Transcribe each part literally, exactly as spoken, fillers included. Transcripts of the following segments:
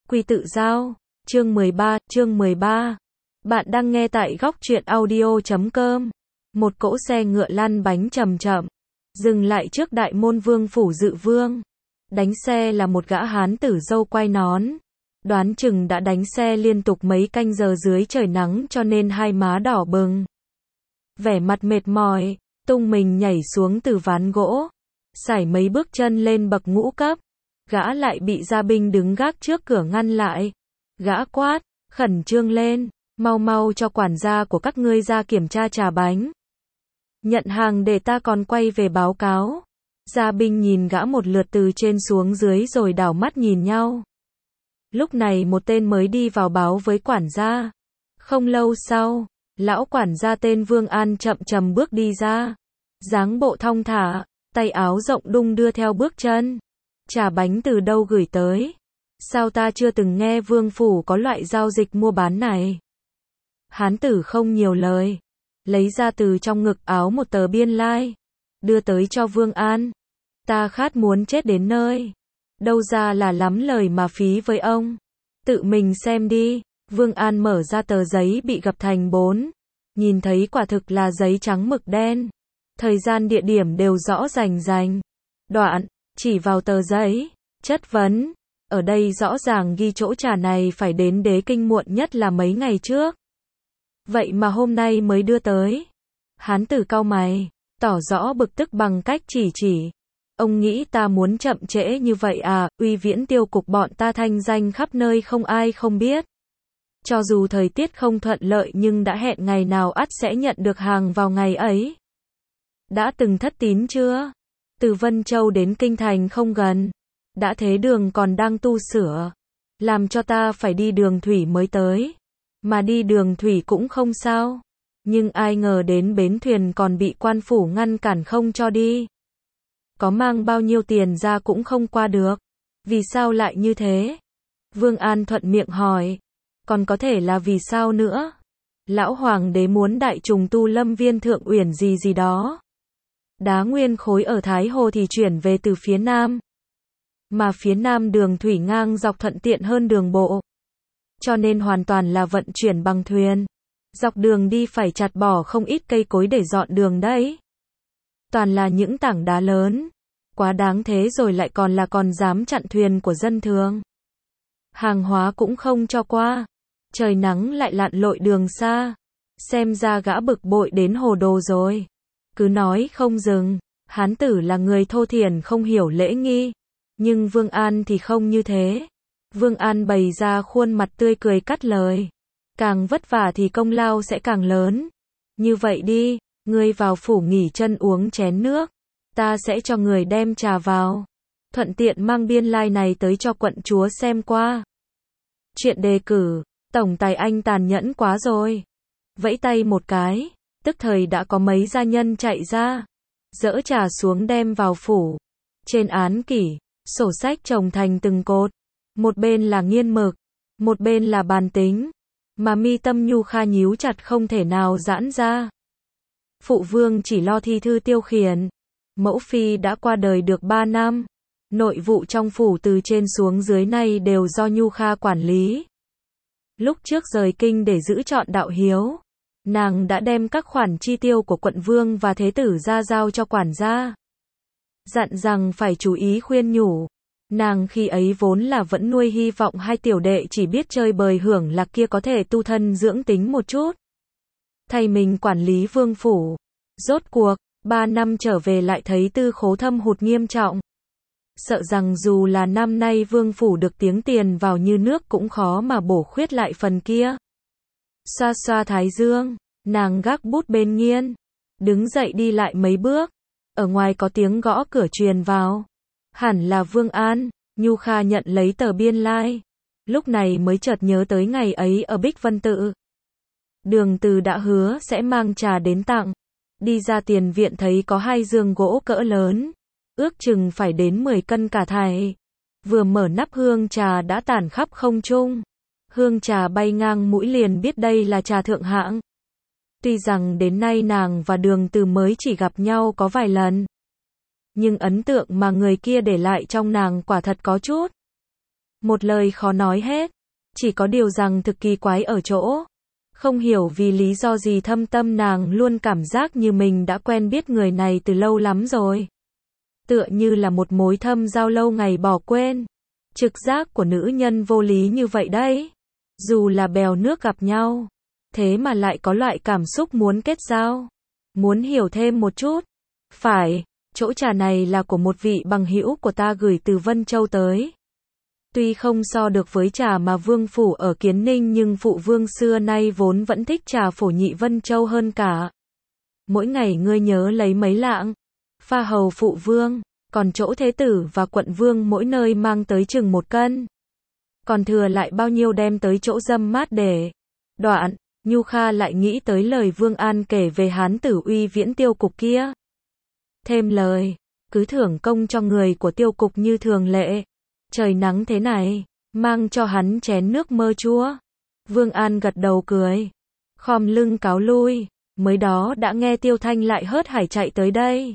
quy tự giao. Chương mười ba, chương mười ba. Bạn đang nghe tại góc truyện audio chấm com. Một cỗ xe ngựa lăn bánh chậm chậm, dừng lại trước đại môn vương phủ Dự Vương. Đánh xe là một gã hán tử râu quai nón. Đoán chừng đã đánh xe liên tục mấy canh giờ dưới trời nắng cho nên hai má đỏ bừng. Vẻ mặt mệt mỏi, tung mình nhảy xuống từ ván gỗ, sải mấy bước chân lên bậc ngũ cấp. Gã lại bị gia binh đứng gác trước cửa ngăn lại. Gã quát, khẩn trương lên, mau mau cho quản gia của các ngươi ra kiểm tra trà bánh. Nhận hàng để ta còn quay về báo cáo. Gia binh nhìn gã một lượt từ trên xuống dưới rồi đảo mắt nhìn nhau. Lúc này một tên mới đi vào báo với quản gia. Không lâu sau, lão quản gia tên Vương An chậm chậm bước đi ra. Dáng bộ thong thả, tay áo rộng đung đưa theo bước chân. Trà bánh từ đâu gửi tới? Sao ta chưa từng nghe vương phủ có loại giao dịch mua bán này? Hán tử không nhiều lời, lấy ra từ trong ngực áo một tờ biên lai, đưa tới cho Vương An. Ta khát muốn chết đến nơi. Đâu ra là lắm lời mà phí với ông. Tự mình xem đi. Vương An mở ra tờ giấy bị gập thành bốn. Nhìn thấy quả thực là giấy trắng mực đen. Thời gian địa điểm đều rõ rành rành. Đoạn, chỉ vào tờ giấy, chất vấn. Ở đây rõ ràng ghi chỗ trà này phải đến Đế Kinh muộn nhất là mấy ngày trước. Vậy mà hôm nay mới đưa tới. Hán tử cau mày, tỏ rõ bực tức bằng cách chỉ chỉ. Ông nghĩ ta muốn chậm trễ như vậy à? Uy Viễn Tiêu cục bọn ta thanh danh khắp nơi không ai không biết. Cho dù thời tiết không thuận lợi nhưng đã hẹn ngày nào ắt sẽ nhận được hàng vào ngày ấy. Đã từng thất tín chưa? Từ Vân Châu đến Kinh Thành không gần. Đã thế đường còn đang tu sửa. Làm cho ta phải đi đường thủy mới tới. Mà đi đường thủy cũng không sao. Nhưng ai ngờ đến bến thuyền còn bị quan phủ ngăn cản không cho đi. Có mang bao nhiêu tiền ra cũng không qua được. Vì sao lại như thế? Vương An thuận miệng hỏi. Còn có thể là vì sao nữa? Lão hoàng đế muốn đại trùng tu lâm viên thượng uyển gì gì đó. Đá nguyên khối ở Thái Hồ thì chuyển về từ phía nam. Mà phía nam đường thủy ngang dọc thuận tiện hơn đường bộ. Cho nên hoàn toàn là vận chuyển bằng thuyền. Dọc đường đi phải chặt bỏ không ít cây cối để dọn đường đấy. Toàn là những tảng đá lớn. Quá đáng thế rồi lại còn là còn dám chặn thuyền của dân thường. Hàng hóa cũng không cho qua. Trời nắng lại lặn lội đường xa. Xem ra gã bực bội đến hồ đồ rồi. Cứ nói không dừng. Hán tử là người thô thiển không hiểu lễ nghi. Nhưng Vương An thì không như thế. Vương An bày ra khuôn mặt tươi cười cắt lời. Càng vất vả thì công lao sẽ càng lớn. Như vậy đi, ngươi vào phủ nghỉ chân uống chén nước. Ta sẽ cho người đem trà vào. Thuận tiện mang biên lai này tới cho quận chúa xem qua. Chuyện đề cử, tổng tài anh tàn nhẫn quá rồi. Vẫy tay một cái, tức thời đã có mấy gia nhân chạy ra. Dỡ trà xuống đem vào phủ. Trên án kỷ, sổ sách chồng thành từng cột. Một bên là nghiên mực, một bên là bàn tính. Mà mi tâm Nhu Kha nhíu chặt không thể nào giãn ra. Phụ vương chỉ lo thi thư tiêu khiển. Mẫu phi đã qua đời được ba năm. Nội vụ trong phủ từ trên xuống dưới này đều do Nhu Kha quản lý. Lúc trước rời kinh để giữ trọn đạo hiếu, nàng đã đem các khoản chi tiêu của quận vương và thế tử ra giao cho quản gia. Dặn rằng phải chú ý khuyên nhủ. Nàng khi ấy vốn là vẫn nuôi hy vọng hai tiểu đệ chỉ biết chơi bời hưởng lạc kia có thể tu thân dưỡng tính một chút. Thay mình quản lý vương phủ. Rốt cuộc, ba năm trở về lại thấy tư khố thâm hụt nghiêm trọng. Sợ rằng dù là năm nay vương phủ được tiếng tiền vào như nước cũng khó mà bổ khuyết lại phần kia. Xoa xoa thái dương, nàng gác bút bên nghiên. Đứng dậy đi lại mấy bước. Ở ngoài có tiếng gõ cửa truyền vào. Hẳn là Vương An. Nhu Kha nhận lấy tờ biên lai. Lúc này mới chợt nhớ tới ngày ấy ở Bích Vân Tự. Đường Từ đã hứa sẽ mang trà đến tặng. Đi ra tiền viện thấy có hai giường gỗ cỡ lớn. Ước chừng phải đến mười cân cả thảy. Vừa mở nắp hương trà đã tản khắp không trung. Hương trà bay ngang mũi liền biết đây là trà thượng hạng. Tuy rằng đến nay nàng và Đường Từ mới chỉ gặp nhau có vài lần. Nhưng ấn tượng mà người kia để lại trong nàng quả thật có chút Một lời khó nói hết. Chỉ có điều rằng thực kỳ quái ở chỗ. Không hiểu vì lý do gì thâm tâm nàng luôn cảm giác như mình đã quen biết người này từ lâu lắm rồi. Tựa như là một mối thâm giao lâu ngày bỏ quên. Trực giác của nữ nhân vô lý như vậy đấy. Dù là bèo nước gặp nhau. Thế mà lại có loại cảm xúc muốn kết giao. Muốn hiểu thêm một chút. Phải, chỗ trà này là của một vị bằng hữu của ta gửi từ Vân Châu tới. Tuy không so được với trà mà vương phủ ở Kiến Ninh nhưng phụ vương xưa nay vốn vẫn thích trà phổ nhị Vân Châu hơn cả. Mỗi ngày ngươi nhớ lấy mấy lạng. Pha hầu phụ vương, còn chỗ thế tử và quận vương mỗi nơi mang tới chừng một cân. Còn thừa lại bao nhiêu đem tới chỗ dâm mát để. Đoạn, Nhu Kha lại nghĩ tới lời Vương An kể về hán tử uy viễn Tiêu Cục kia. Thêm lời, cứ thưởng công cho người của Tiêu Cục như thường lệ. Trời nắng thế này, mang cho hắn chén nước mơ chua. Vương An gật đầu cười, khom lưng cáo lui, mới đó đã nghe Tiêu Thanh lại hớt hải chạy tới đây.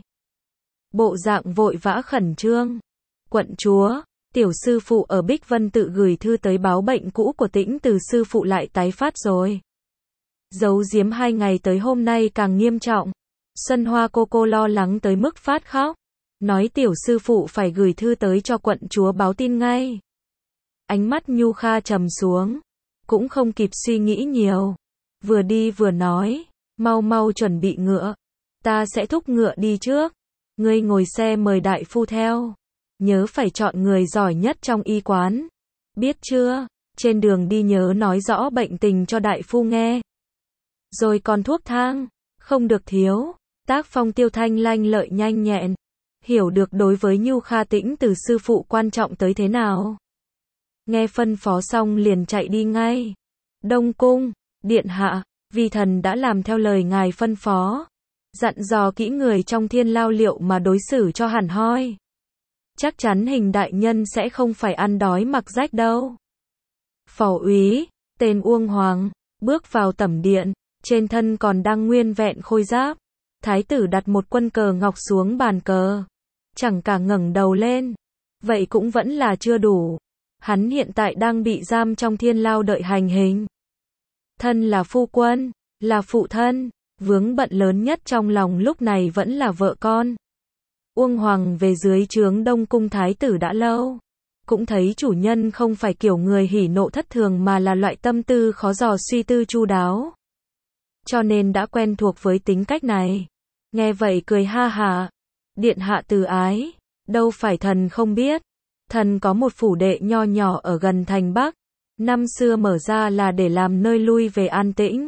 Bộ dạng vội vã khẩn trương. Quận chúa, tiểu sư phụ ở Bích Vân tự gửi thư tới báo bệnh cũ của Tĩnh Từ sư phụ lại tái phát rồi. Giấu giếm hai ngày tới hôm nay càng nghiêm trọng. Xuân Hoa cô cô lo lắng tới mức phát khóc. Nói tiểu sư phụ phải gửi thư tới cho quận chúa báo tin ngay. Ánh mắt Nhu Kha trầm xuống. Cũng không kịp suy nghĩ nhiều. Vừa đi vừa nói. Mau mau chuẩn bị ngựa. Ta sẽ thúc ngựa đi trước. Ngươi ngồi xe mời đại phu theo. Nhớ phải chọn người giỏi nhất trong y quán. Biết chưa? Trên đường đi nhớ nói rõ bệnh tình cho đại phu nghe. Rồi còn thuốc thang. Không được thiếu. Tác phong Tiêu Thanh lanh lợi nhanh nhẹn. Hiểu được đối với Nhu Kha Tĩnh Từ sư phụ quan trọng tới thế nào. Nghe phân phó xong liền chạy đi ngay. Đông cung, điện hạ, vi thần đã làm theo lời ngài phân phó. Dặn dò kỹ người trong Thiên Lao Liệu mà đối xử cho hẳn hoi. Chắc chắn Hình đại nhân sẽ không phải ăn đói mặc rách đâu. Phò úy, tên Uông Hoàng, bước vào tẩm điện, trên thân còn đang nguyên vẹn khôi giáp. Thái tử đặt một quân cờ ngọc xuống bàn cờ. Chẳng cả ngẩng đầu lên. Vậy cũng vẫn là chưa đủ. Hắn hiện tại đang bị giam trong Thiên Lao đợi hành hình. Thân là phu quân, là phụ thân, vướng bận lớn nhất trong lòng lúc này vẫn là vợ con. Uông Hoàng về dưới trướng Đông cung thái tử đã lâu. Cũng thấy chủ nhân không phải kiểu người hỉ nộ thất thường mà là loại tâm tư khó dò suy tư chu đáo. Cho nên đã quen thuộc với tính cách này. Nghe vậy cười ha hả. Điện hạ từ ái. Đâu phải thần không biết. Thần có một phủ đệ nho nhỏ ở gần thành Bắc. Năm xưa mở ra là để làm nơi lui về an tĩnh.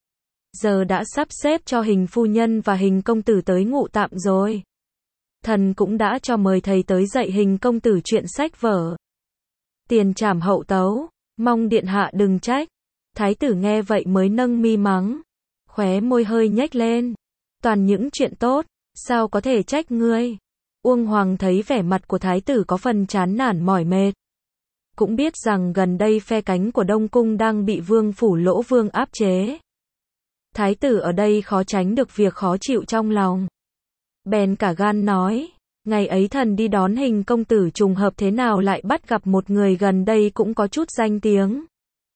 Giờ đã sắp xếp cho Hình phu nhân và Hình công tử tới ngụ tạm rồi. Thần cũng đã cho mời thầy tới dạy Hình công tử chuyện sách vở. Tiền trảm hậu tấu. Mong điện hạ đừng trách. Thái tử nghe vậy mới nâng mi mắng. Khóe môi hơi nhếch lên. Toàn những chuyện tốt. Sao có thể trách ngươi? Uông Hoàng thấy vẻ mặt của thái tử có phần chán nản mỏi mệt. Cũng biết rằng gần đây phe cánh của Đông cung đang bị vương phủ Lỗ Vương áp chế. Thái tử ở đây khó tránh được việc khó chịu trong lòng. Bèn cả gan nói, ngày ấy thần đi đón Hình công tử trùng hợp thế nào lại bắt gặp một người gần đây cũng có chút danh tiếng.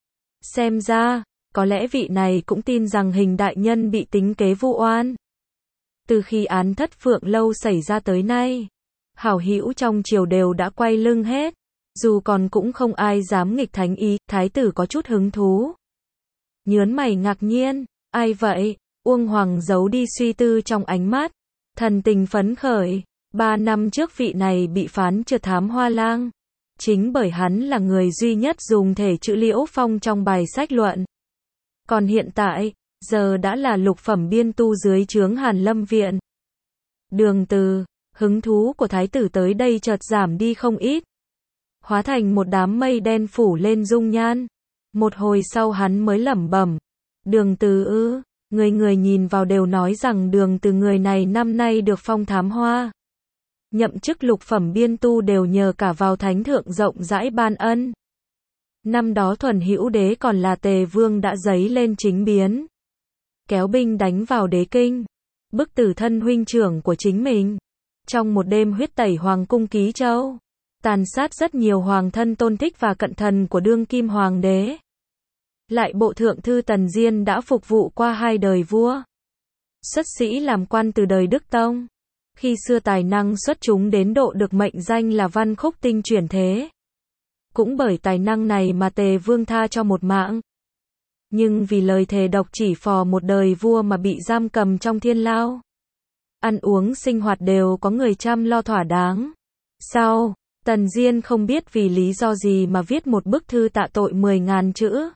Xem ra, có lẽ vị này cũng tin rằng Hình đại nhân bị tính kế vu oan. Từ khi án Thất Phượng Lâu xảy ra tới nay, hảo hữu trong triều đều đã quay lưng hết. Dù còn cũng không ai dám nghịch thánh ý, thái tử có chút hứng thú. Nhớn mày ngạc nhiên, ai vậy? Uông Hoàng giấu đi suy tư trong ánh mắt. Thần tình phấn khởi, ba năm trước vị này bị phán trượt thám hoa lang. Chính bởi hắn là người duy nhất dùng thể chữ Liễu Phong trong bài sách luận. Còn hiện tại, giờ đã là lục phẩm biên tu dưới trướng Hàn Lâm Viện. Đường Từ, hứng thú của thái tử tới đây chợt giảm đi không ít. Hóa thành một đám mây đen phủ lên dung nhan. Một hồi sau hắn mới lẩm bẩm. Đường Từ ư, người người nhìn vào đều nói rằng Đường Từ người này năm nay được phong thám hoa. Nhậm chức lục phẩm biên tu đều nhờ cả vào thánh thượng rộng rãi ban ân. Năm đó Thuần Hữu Đế còn là Tề Vương đã dấy lên chính biến. Kéo binh đánh vào đế kinh. Bức tử thân huynh trưởng của chính mình. Trong một đêm huyết tẩy hoàng cung Ký Châu. tàn sát rất nhiều hoàng thân tôn thích và cận thần của đương kim hoàng đế. Lại bộ thượng thư Tần Diên đã phục vụ qua hai đời vua. Xuất sĩ làm quan từ đời Đức Tông. Khi xưa tài năng xuất chúng đến độ được mệnh danh là văn khúc tinh chuyển thế. Cũng bởi tài năng này mà Tề Vương tha cho một mạng. Nhưng vì lời thề độc chỉ phò một đời vua mà bị giam cầm trong thiên lao. Ăn uống sinh hoạt đều có người chăm lo thỏa đáng. Sau, Tần Diên không biết vì lý do gì mà viết một bức thư tạ tội mười ngàn chữ.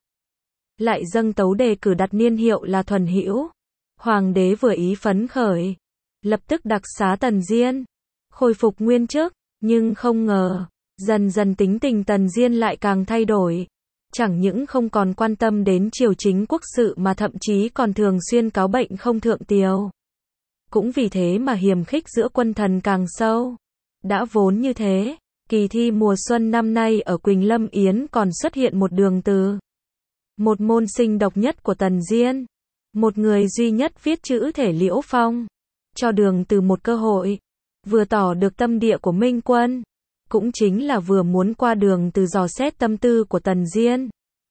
Lại dâng tấu đề cử đặt niên hiệu là Thuần Hữu. Hoàng đế vừa ý phấn khởi, lập tức đặc xá Tần Diên, khôi phục nguyên chức, nhưng không ngờ, dần dần tính tình Tần Diên lại càng thay đổi. Chẳng những không còn quan tâm đến triều chính quốc sự mà thậm chí còn thường xuyên cáo bệnh không thượng tiều. Cũng vì thế mà hiềm khích giữa quân thần càng sâu. Đã vốn như thế, kỳ thi mùa xuân năm nay ở Quỳnh Lâm Yến còn xuất hiện một đường từ. Một môn sinh độc nhất của Tần Diên. Một người duy nhất viết chữ thể Liễu Phong. Cho đường từ một cơ hội. Vừa tỏ được tâm địa của Minh Quân. Cũng chính là vừa muốn qua đường từ dò xét tâm tư của Tần Diên.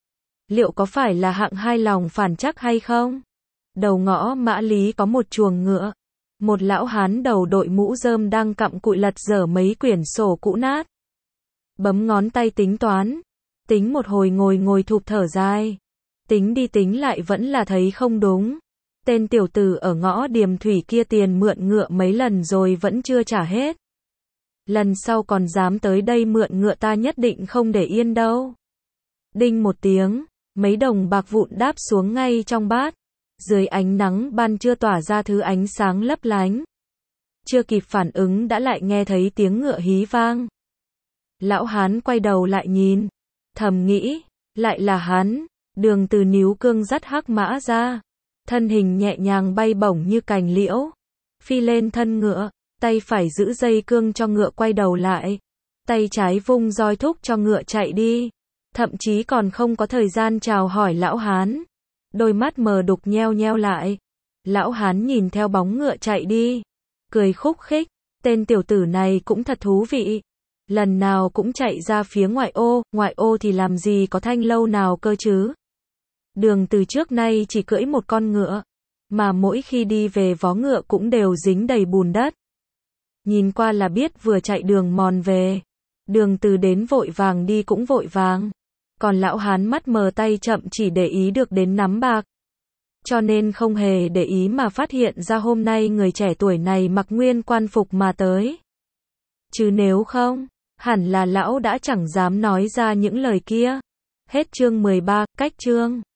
Liệu có phải là hạng hai lòng phản chắc hay không? Đầu ngõ Mã Lý có một chuồng ngựa. Một lão hán đầu đội mũ rơm đang cặm cụi lật dở mấy quyển sổ cũ nát. Bấm ngón tay tính toán. Tính một hồi ngồi ngồi thụp thở dài. Tính đi tính lại vẫn là thấy không đúng. Tên tiểu tử ở ngõ Điềm Thủy kia tiền mượn ngựa mấy lần rồi vẫn chưa trả hết. Lần sau còn dám tới đây mượn ngựa ta nhất định không để yên đâu. Đinh một tiếng, mấy đồng bạc vụn đáp xuống ngay trong bát. Dưới ánh nắng ban trưa tỏa ra thứ ánh sáng lấp lánh. Chưa kịp phản ứng đã lại nghe thấy tiếng ngựa hí vang. Lão hán quay đầu lại nhìn. Thầm nghĩ, lại là hắn. Đường từ níu cương dắt hắc mã ra. Thân hình nhẹ nhàng bay bổng như cành liễu. Phi lên thân ngựa. Tay phải giữ dây cương cho ngựa quay đầu lại. Tay trái vung roi thúc cho ngựa chạy đi. Thậm chí còn không có thời gian chào hỏi lão hán. Đôi mắt mờ đục nheo nheo lại. Lão hán nhìn theo bóng ngựa chạy đi. Cười khúc khích. Tên tiểu tử này cũng thật thú vị. Lần nào cũng chạy ra phía ngoại ô. Ngoại ô thì làm gì có thanh lâu nào cơ chứ. Đường từ trước nay chỉ cưỡi một con ngựa. Mà mỗi khi đi về vó ngựa cũng đều dính đầy bùn đất. Nhìn qua là biết vừa chạy đường mòn về. Đường từ đến vội vàng đi cũng vội vàng. Còn lão hán mắt mờ tay chậm chỉ để ý được đến nắm bạc. Cho nên không hề để ý mà phát hiện ra hôm nay người trẻ tuổi này mặc nguyên quan phục mà tới. Chứ nếu không, hẳn là lão đã chẳng dám nói ra những lời kia. Hết chương mười ba, cách chương.